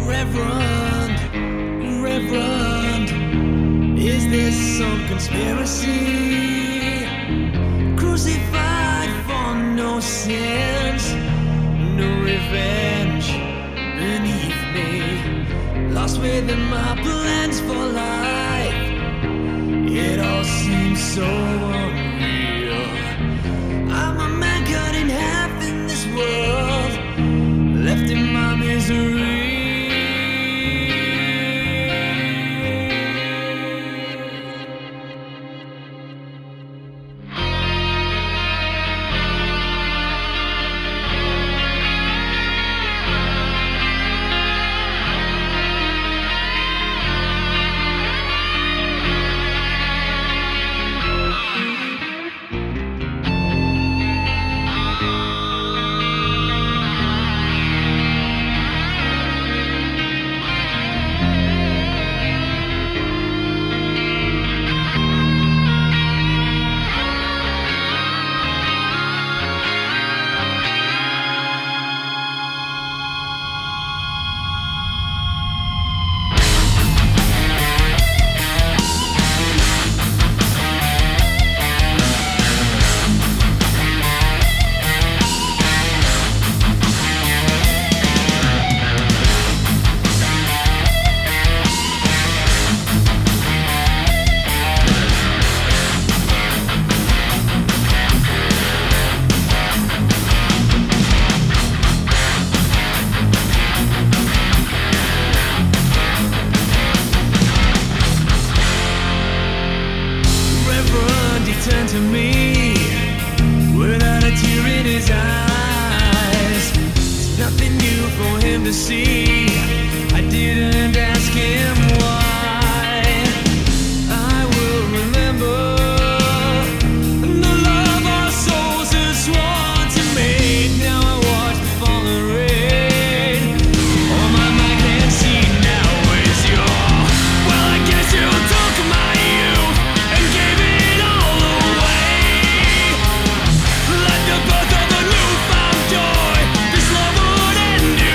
Reverend, Reverend, is this some conspiracy? Crucified for no sins, no revenge beneath me, lost within my plans for life. It all seems so unreal. I'm a man cut in half in this world, left in my misery. Turned to me without a tear in his eyes. It's nothing new for him to see. I didn't ask him why. I will remember the love our souls have sworn to make. Now I watch the falling rain. All my mind can see now is your. Well, I guess you took my youth and gave it all away. Like the birth of a newfound joy, this love would end in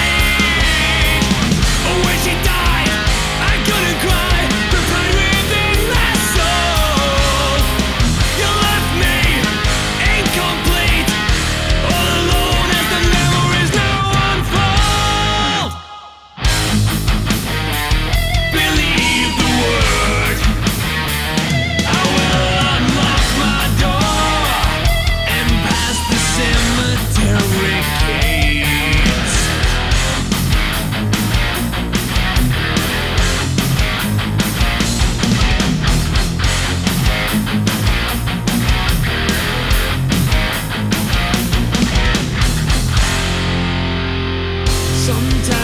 rain. When she died, I couldn't cry. The pain within my soul. You left me incomplete, all alone as the memories now unfold. Believe the word. I will unlock my door and pass the cemetery gates. Sometimes